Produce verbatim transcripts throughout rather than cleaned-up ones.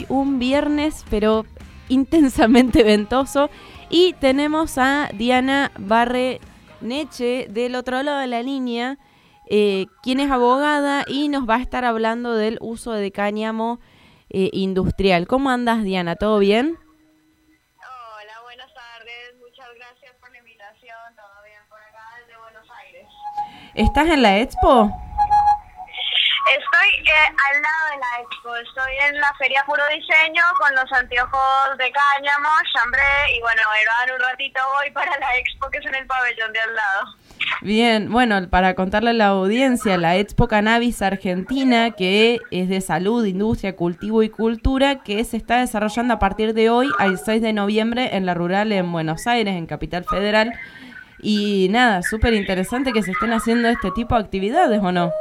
hoy un viernes, pero intensamente ventoso. Y tenemos a Diana Barreneche del otro lado de la línea, eh, quien es abogada y nos va a estar hablando del uso de cáñamo eh, industrial. ¿Cómo andas, Diana? ¿Todo bien? Hola, buenas tardes. Muchas gracias por la invitación. Todo bien por acá desde Buenos Aires. ¿Estás en la expo? Estoy eh, al lado de la expo. Estoy en la Feria Puro Diseño con los anteojos de cáñamo, chambré y bueno, en un ratito voy para la expo que es en el pabellón de al lado. Bien, bueno, para contarle a la audiencia, la Expo Cannabis Argentina, que es de salud, industria, cultivo y cultura, que se está desarrollando a partir de hoy al seis de noviembre en la Rural en Buenos Aires, en Capital Federal. Y nada, súper interesante que se estén haciendo este tipo de actividades, ¿o no?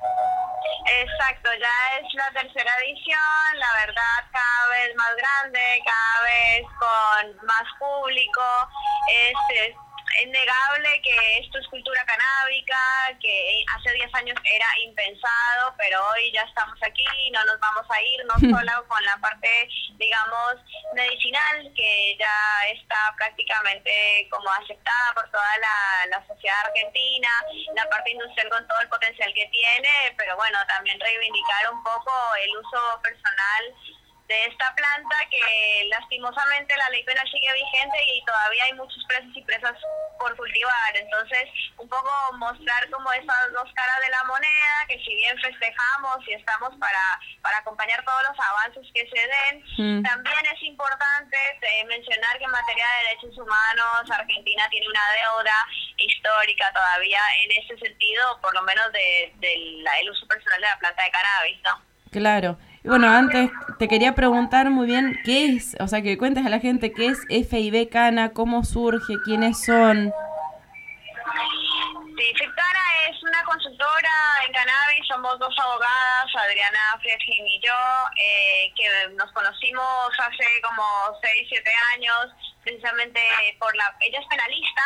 Exacto, ya es la tercera edición, la verdad cada vez más grande, cada vez con más público. Es, es innegable que esto es cultura canábica, que hace diez años era impensado, pero hoy ya estamos aquí y no nos vamos a ir, no solo con la parte, digamos, medicinal, que ya está prácticamente como aceptada por toda la, la sociedad argentina, la parte industrial con todo el potencial que tiene, pero bueno, también reivindicar un poco el uso personal de esta planta, que lastimosamente la ley penal sigue vigente y todavía hay muchos presos y presas por cultivar. Entonces, un poco mostrar como esas dos caras de la moneda, que si bien festejamos y estamos para, para acompañar todos los avances que se den, mm. también es importante eh, mencionar que en materia de derechos humanos Argentina tiene una deuda histórica todavía en ese sentido, por lo menos de, de la, el uso personal de la planta de cannabis, ¿no? Claro. Bueno, antes te quería preguntar muy bien qué es, o sea, que cuentes a la gente qué es F I B Cana, cómo surge, quiénes son. Sí, FIBCANA es una consultora en cannabis, somos dos abogadas, Adriana Friedkin y yo, eh, que nos conocimos hace como seis, siete años, precisamente por la... Ella es penalista.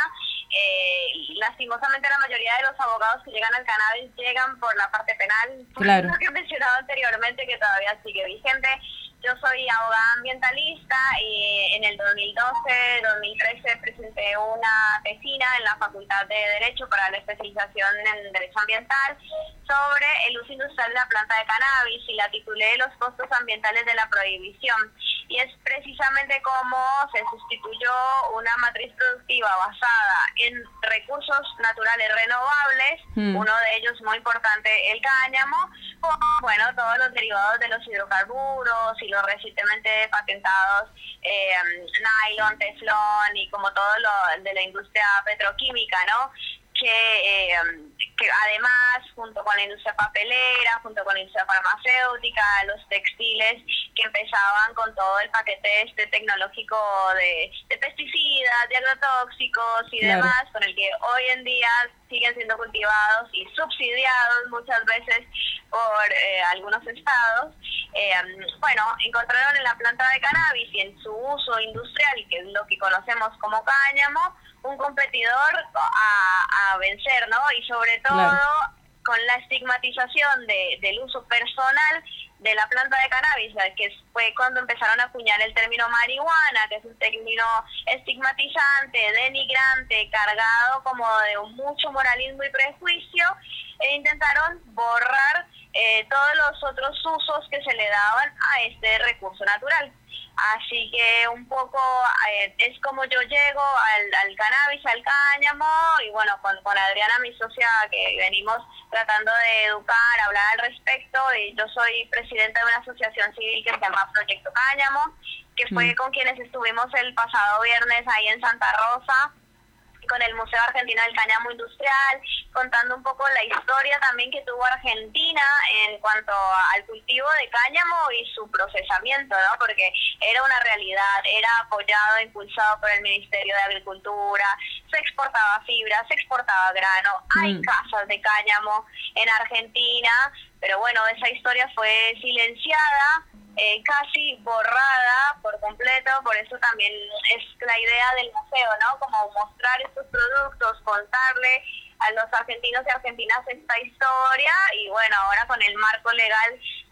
Eh, lastimosamente la mayoría de los abogados que llegan al cannabis llegan por la parte penal, por claro. Lo que he mencionado anteriormente, que todavía sigue vigente. Yo soy abogada ambientalista y en el dos mil doce, dos mil trece presenté una tesina en la Facultad de Derecho para la especialización en Derecho Ambiental sobre el uso industrial de la planta de cannabis y la titulé Los costos ambientales de la prohibición. Y es precisamente cómo se sustituyó una matriz productiva basada en recursos naturales renovables, mm. uno de ellos muy importante, el cáñamo, con, bueno, todos los derivados de los hidrocarburos y los recientemente patentados eh, nylon, teflón y como todo lo de la industria petroquímica, ¿no? Que, eh, que además, junto con la industria papelera, junto con la industria farmacéutica, los textiles que empezaban con todo el paquete este tecnológico de, de pesticidas, de agrotóxicos y claro. demás, con el que hoy en día siguen siendo cultivados y subsidiados muchas veces por eh, algunos estados. Eh, bueno, encontraron en la planta de cannabis y en su uso industrial, que es lo que conocemos como cáñamo, un competidor a, a vencer, ¿no? Y sobre todo claro. con la estigmatización de, del uso personal de la planta de cannabis, que fue cuando empezaron a acuñar el término marihuana, que es un término estigmatizante, denigrante, cargado como de mucho moralismo y prejuicio, e intentaron borrar eh, todos los otros usos que se le daban a este recurso natural. Así que un poco eh, es como yo llego al, al cannabis, al cáñamo, y bueno, con, con Adriana, mi socia, que venimos tratando de educar, hablar al respecto, y yo soy presidenta de una asociación civil que se llama Proyecto Cáñamo, que fue mm. con quienes estuvimos el pasado viernes ahí en Santa Rosa, con el Museo Argentino del Cáñamo Industrial, contando un poco la historia también que tuvo Argentina en cuanto al cultivo de cáñamo y su procesamiento, ¿no? Porque era una realidad, era apoyado e impulsado por el Ministerio de Agricultura, se exportaba fibra, se exportaba grano, mm. hay casas de cáñamo en Argentina, pero bueno, esa historia fue silenciada, Eh, casi borrada por completo, por eso también es la idea del museo, ¿no? Como mostrar estos productos, contarle a los argentinos y argentinas esta historia, y bueno, ahora con el marco legal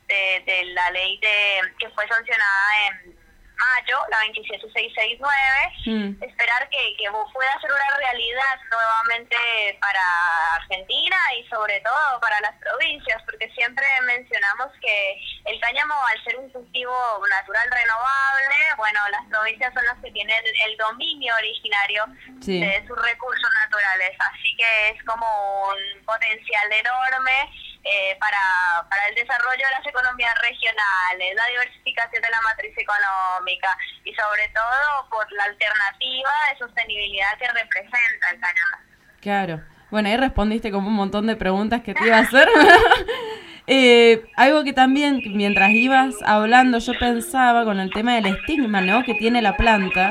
de, de la ley de que fue sancionada en mayo, la veintisiete mil seiscientos sesenta y nueve, mm. esperar que, que pueda ser una realidad nuevamente para Argentina y sobre todo para las provincias, porque siempre mencionamos que el cáñamo, al ser un cultivo natural renovable, bueno, las provincias son las que tienen el dominio originario sí. de sus recursos naturales, así que es como un potencial enorme Eh, para, para el desarrollo de las economías regionales, la diversificación de la matriz económica y sobre todo por la alternativa de sostenibilidad que representa el cáñamo. Claro. Bueno, ahí respondiste como un montón de preguntas que te iba a hacer. eh, algo que también, mientras ibas hablando, yo pensaba con el tema del estigma, ¿no?, que tiene la planta.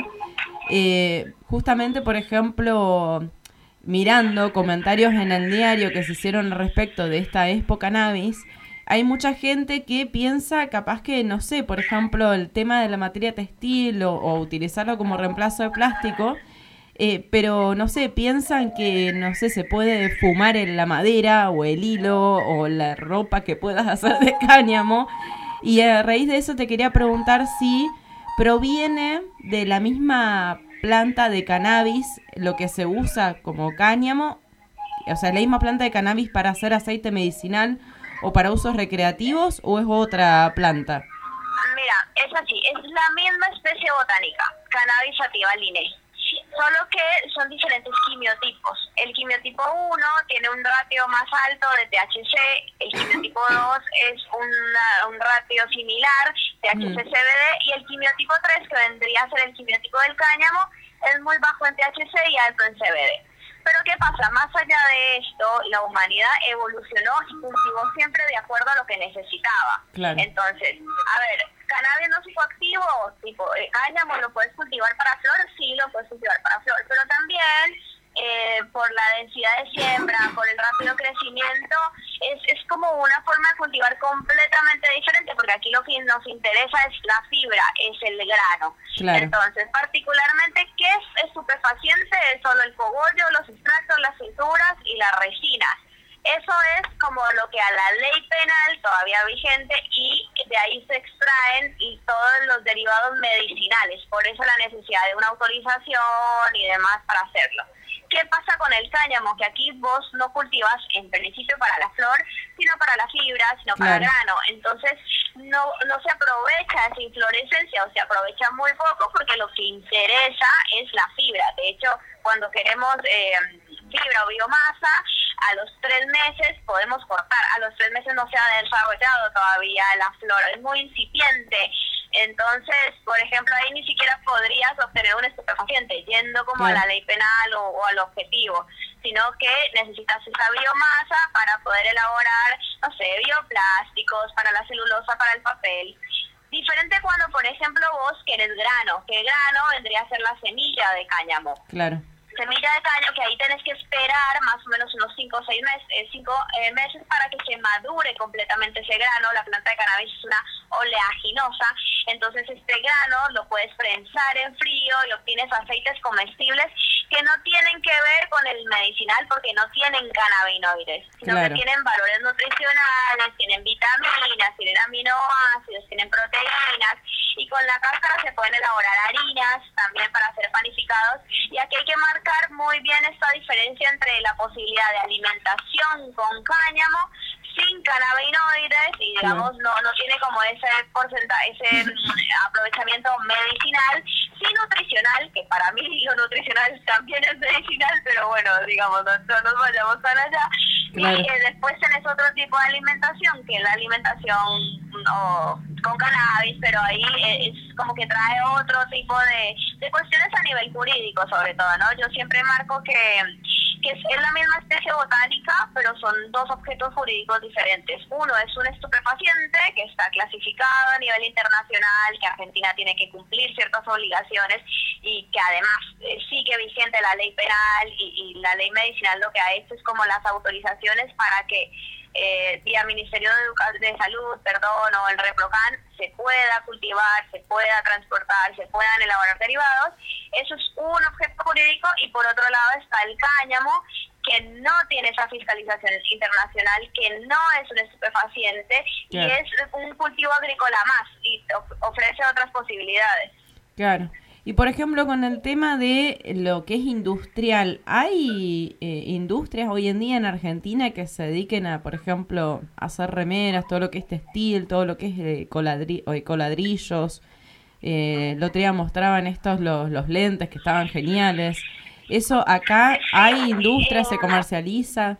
Eh, justamente, por ejemplo, mirando comentarios en el diario que se hicieron respecto de esta Expo Cannabis, hay mucha gente que piensa capaz que, no sé, por ejemplo, el tema de la materia textil o, o utilizarlo como reemplazo de plástico, eh, pero, no sé, piensan que, no sé, se puede fumar en la madera o el hilo o la ropa que puedas hacer de cáñamo. Y a raíz de eso te quería preguntar si proviene de la misma planta de cannabis lo que se usa como cáñamo, o sea, la misma planta de cannabis para hacer aceite medicinal o para usos recreativos, o es otra planta. Mira, es así, es la misma especie botánica, Cannabis sativa Linnaeus, solo que son diferentes quimiotipos. El quimiotipo uno tiene un ratio más alto de T H C, el quimiotipo dos es una, un ratio similar, T H C C B D, y el quimiotipo tres, que vendría a ser el quimiotipo del cáñamo, es muy bajo en T H C y alto en C B D. Pero ¿qué pasa? Más allá de esto, la humanidad evolucionó y cultivó siempre de acuerdo a lo que necesitaba. Claro. Entonces, a ver, cannabis no psicoactivo, tipo eh, cáñamo, ¿lo puedes cultivar para flor? Sí, lo puedes cultivar para flor, pero también eh, por la densidad de siembra, por el rápido crecimiento, es, es como una forma de cultivar completamente diferente, porque aquí lo que nos interesa es la fibra, es el grano. Claro. Entonces, particularmente, ¿qué es estupefaciente? Es solo el cogollo, los extractos, las cinturas y las resinas. Eso es como lo que a la ley penal todavía vigente, y de ahí se extraen y todos los derivados medicinales. Por eso la necesidad de una autorización y demás para hacerlo. ¿Qué pasa con el cáñamo? Que aquí vos no cultivas en principio para la flor, sino para la fibra, sino para el grano. Entonces no no se aprovecha esa inflorescencia, o se aprovecha muy poco, porque lo que interesa es la fibra. De hecho, cuando queremos eh, fibra o biomasa, a los tres meses podemos cortar. A los tres meses no se ha desarrollado todavía la flor, es muy incipiente. Entonces, por ejemplo, ahí ni siquiera podrías obtener un estupefaciente yendo como claro. a la ley penal o, o al objetivo, sino que necesitas esa biomasa para poder elaborar, no sé, bioplásticos, para la celulosa, para el papel. Diferente cuando, por ejemplo, vos querés grano, que grano vendría a ser la semilla de cáñamo. Claro. Semilla de cáñamo, que ahí tenés que esperar más o menos unos cinco o seis meses, eh, cinco, eh, meses para que se madure completamente ese grano. La planta de cannabis es una oleaginosa, entonces este grano lo puedes prensar en frío y obtienes aceites comestibles que no tienen que ver con el medicinal, porque no tienen cannabinoides, sino claro. que tienen valores nutricionales, tienen vitaminas, tienen aminoácidos, tienen proteínas, y con la cáscara se pueden elaborar harinas también para hacer panificados. Y aquí hay que marcar muy bien esta diferencia entre la posibilidad de alimentación con cáñamo sin cannabinoides, y digamos no no tiene como ese porcentaje, ese aprovechamiento medicinal, sí nutricional, que para mí lo nutricional también es medicinal, pero bueno, digamos, no, no nos vayamos tan allá. Claro. Y eh, después tenés otro tipo de alimentación, que es la alimentación no, con cannabis, pero ahí eh, es como que trae otro tipo de, de cuestiones a nivel jurídico, sobre todo, ¿no? Yo siempre marco que que es, es la misma especie botánica, pero son dos objetos jurídicos diferentes. Uno es un estupefaciente que está clasificado a nivel internacional, que Argentina tiene que cumplir ciertas obligaciones, y que además eh, sigue vigente la ley penal, y, y la ley medicinal lo que ha hecho es como las autorizaciones para que eh, vía Ministerio de, Educa- de Salud, perdón, o el REPROCAN, se pueda cultivar, se pueda transportar, se puedan elaborar derivados. Eso es un objeto jurídico, y por otro lado está el cáñamo, que no tiene esa fiscalización internacional, que no es un estupefaciente, claro, y es un cultivo agrícola más y ofrece otras posibilidades. Claro. Y por ejemplo, con el tema de lo que es industrial, ¿hay eh, industrias hoy en día en Argentina que se dediquen a, por ejemplo, hacer remeras, todo lo que es textil, todo lo que es eh, coladri o ecoladrillos? Eh, el otro día mostraban estos, los, los lentes que estaban geniales. ¿Eso acá hay industria, se comercializa?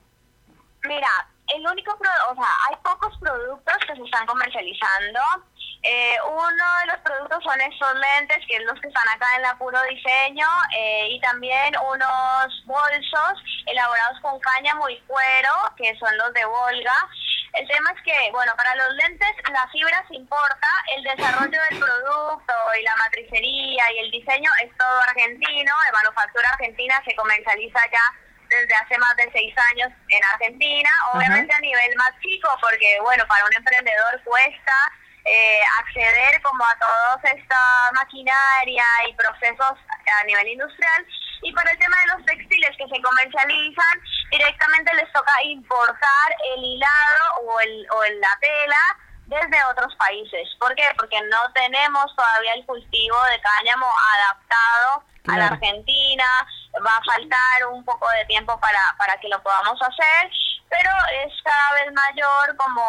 Mira, el único, pro o sea, hay pocos productos que se están comercializando. Eh, uno de los productos son estos lentes, que es los que están acá en la Puro Diseño, eh, y también unos bolsos elaborados con cáñamo y cuero, que son los de Volga. El tema es que, bueno, para los lentes la fibra se importa, el desarrollo del producto y la matricería y el diseño es todo argentino, de manufactura argentina, se comercializa ya desde hace más de seis años en Argentina, obviamente uh-huh. a nivel más chico, porque, bueno, para un emprendedor cuesta Eh, acceder como a toda esta maquinaria y procesos a nivel industrial. Y para el tema de los textiles que se comercializan, directamente les toca importar el hilado o, el, o la tela desde otros países. ¿Por qué? Porque no tenemos todavía el cultivo de cáñamo adaptado claro. a la Argentina. Va a faltar un poco de tiempo para, para que lo podamos hacer, pero es cada vez mayor como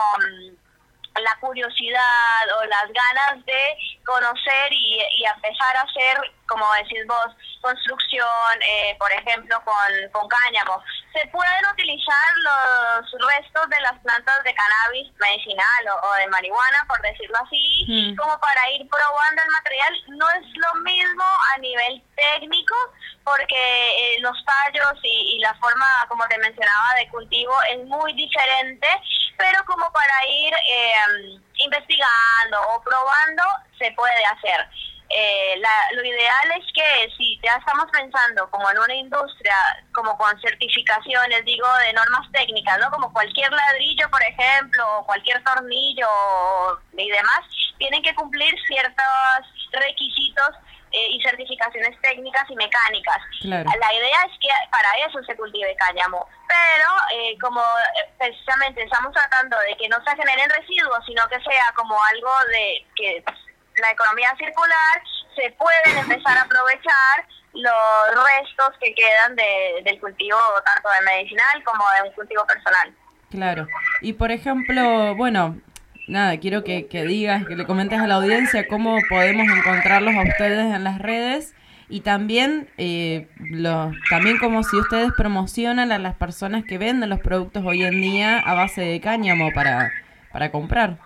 la curiosidad o las ganas de conocer y, y empezar a hacer, como decís vos, construcción, eh, por ejemplo, con, con cáñamo. Se pueden utilizar los restos de las plantas de cannabis medicinal o, o de marihuana, por decirlo así, mm. como para ir probando el material. No es lo mismo a nivel técnico, porque eh, los tallos y, y la forma, como te mencionaba, de cultivo es muy diferente, pero como para ir eh, investigando o probando se puede hacer. Eh, la, lo ideal es que si ya estamos pensando como en una industria, como con certificaciones, digo, de normas técnicas, ¿no? Como cualquier ladrillo, por ejemplo, o cualquier tornillo y demás, tienen que cumplir ciertos requisitos eh, y certificaciones técnicas y mecánicas. Claro. La idea es que para eso se cultive cáñamo, pero eh, como precisamente estamos tratando de que no se generen residuos, sino que sea como algo de que la economía circular, se pueden empezar a aprovechar los restos que quedan de, del cultivo tanto de medicinal como de un cultivo personal. Claro. Y por ejemplo, bueno, nada, quiero que, que digas, que le comentes a la audiencia cómo podemos encontrarlos a ustedes en las redes y también, eh, los, también como si ustedes promocionan a las personas que venden los productos hoy en día a base de cáñamo para, para comprar.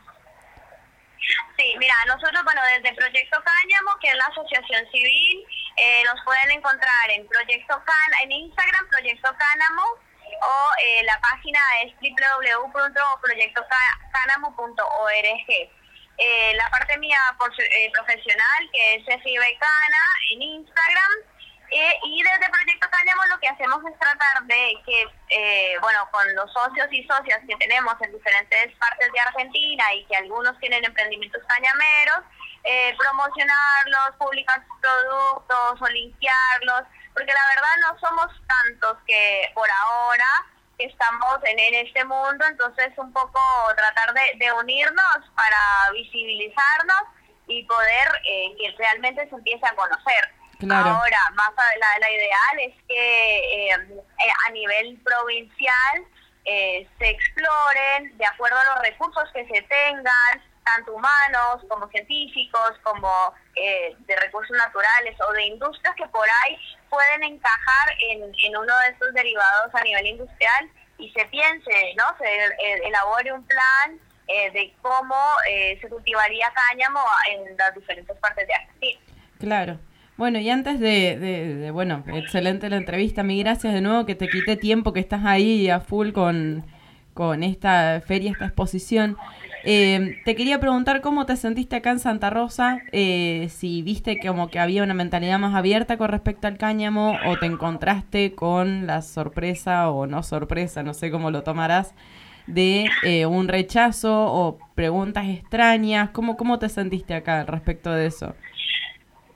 Sí, mira, nosotros, bueno, desde Proyecto Cáñamo, que es la asociación civil, eh, nos pueden encontrar en Proyecto Can, en Instagram, Proyecto Cáñamo, o eh, la página es doble u doble u doble u punto proyecto cánamo punto org. Eh, la parte mía por, eh, profesional, que es Cana en Instagram, eh, y desde Proyecto Cáñamo lo que hacemos es tratar de que, eh, bueno, con los socios y socias que tenemos en diferentes partes de Argentina y que algunos tienen emprendimientos cañameros, eh, promocionarlos, publicar sus productos o limpiarlos, porque la verdad no somos tantos que por ahora estamos en, en este mundo, entonces un poco tratar de, de unirnos para visibilizarnos y poder eh, que realmente se empiece a conocer. Claro. Ahora, más a, la, la ideal es que eh, a nivel provincial eh, se exploren de acuerdo a los recursos que se tengan, tanto humanos como científicos, como eh, de recursos naturales o de industrias que por ahí pueden encajar en, en uno de estos derivados a nivel industrial y se piense, ¿no? Se eh, elabore un plan eh, de cómo eh, se cultivaría cáñamo en las diferentes partes de Argentina. Claro. Bueno, y antes de, de, de, bueno, excelente la entrevista, mi gracias de nuevo, que te quité tiempo, que estás ahí a full con, con esta feria, esta exposición. Eh, te quería preguntar cómo te sentiste acá en Santa Rosa, eh, si viste como que había una mentalidad más abierta con respecto al cáñamo o te encontraste con la sorpresa o no sorpresa, no sé cómo lo tomarás, de eh, un rechazo o preguntas extrañas. ¿Cómo, cómo te sentiste acá respecto de eso?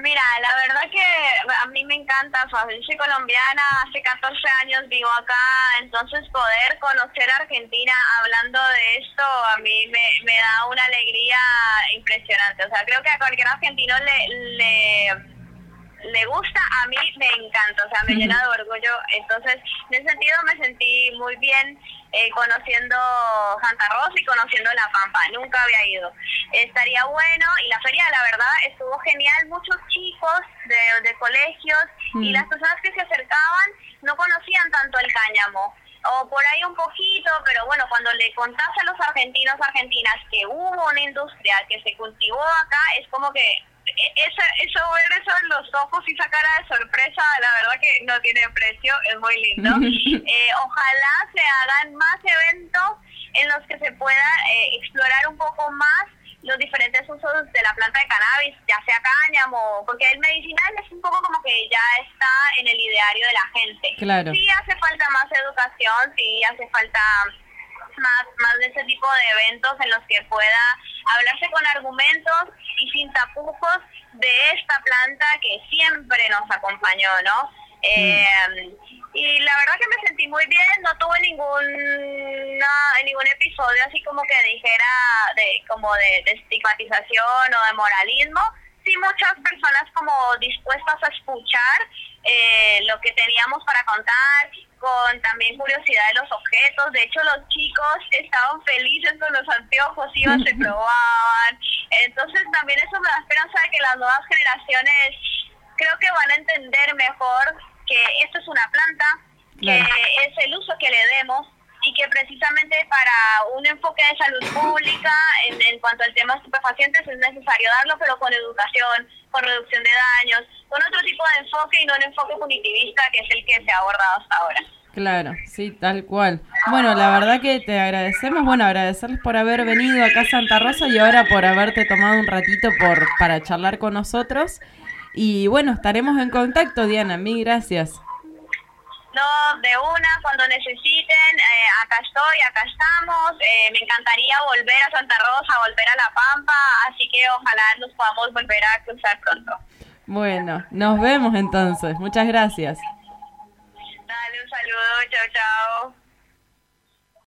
Mira, la verdad que a mí me encanta, o sea, yo soy colombiana, hace catorce años vivo acá, entonces poder conocer Argentina hablando de esto a mí me, me da una alegría impresionante. O sea, creo que a cualquier argentino le, le, le gusta, a mí me encanta, o sea, me llena de orgullo. Entonces, en ese sentido me sentí muy bien eh, conociendo Santa Rosa y conociendo La Pampa, nunca había ido. Estaría bueno, y la feria, la verdad, estuvo genial, muchos chicos de, de colegios, mm. y las personas que se acercaban no conocían tanto el cáñamo, o por ahí un poquito, pero bueno, cuando le contás a los argentinos, argentinas, que hubo una industria que se cultivó acá, es como que Eso, eso ver eso en los ojos y esa cara de sorpresa, la verdad que no tiene precio, es muy lindo. eh, ojalá se hagan más eventos en los que se pueda eh, explorar un poco más los diferentes usos de la planta de cannabis, ya sea cáñamo, porque el medicinal es un poco como que ya está en el ideario de la gente. Claro. Sí hace falta más educación, sí hace falta más, más de ese tipo de eventos en los que pueda hablarse con argumentos y sin tapujos de esta planta que siempre nos acompañó, ¿no? Mm. Eh, y la verdad que me sentí muy bien, no tuve ningún no, ningún episodio así como que dijera de como de, de estigmatización o de moralismo. Sí, muchas personas como dispuestas a escuchar eh, lo que teníamos para contar, con también curiosidad de los objetos. De hecho, los chicos estaban felices con los anteojos, iban, se probaban. Entonces, también eso me da esperanza de que las nuevas generaciones creo que van a entender mejor que esto es una planta, que claro. es el uso que le demos, y que precisamente para un enfoque de salud pública en, en cuanto al tema de estupefacientes es necesario darlo, pero con educación, con reducción de daños, con otro tipo de enfoque y no un enfoque punitivista que es el que se ha abordado hasta ahora. Claro, sí, tal cual. Bueno, la verdad que te agradecemos, bueno, agradecerles por haber venido acá a Santa Rosa y ahora por haberte tomado un ratito por para charlar con nosotros. Y bueno, estaremos en contacto, Diana, mil gracias. No, de una, cuando necesiten, eh, acá estoy, acá estamos. Eh, me encantaría volver a Santa Rosa, volver a La Pampa, así que ojalá nos podamos volver a cruzar pronto. Bueno, nos vemos entonces. Muchas gracias. Dale un saludo, chao, chao.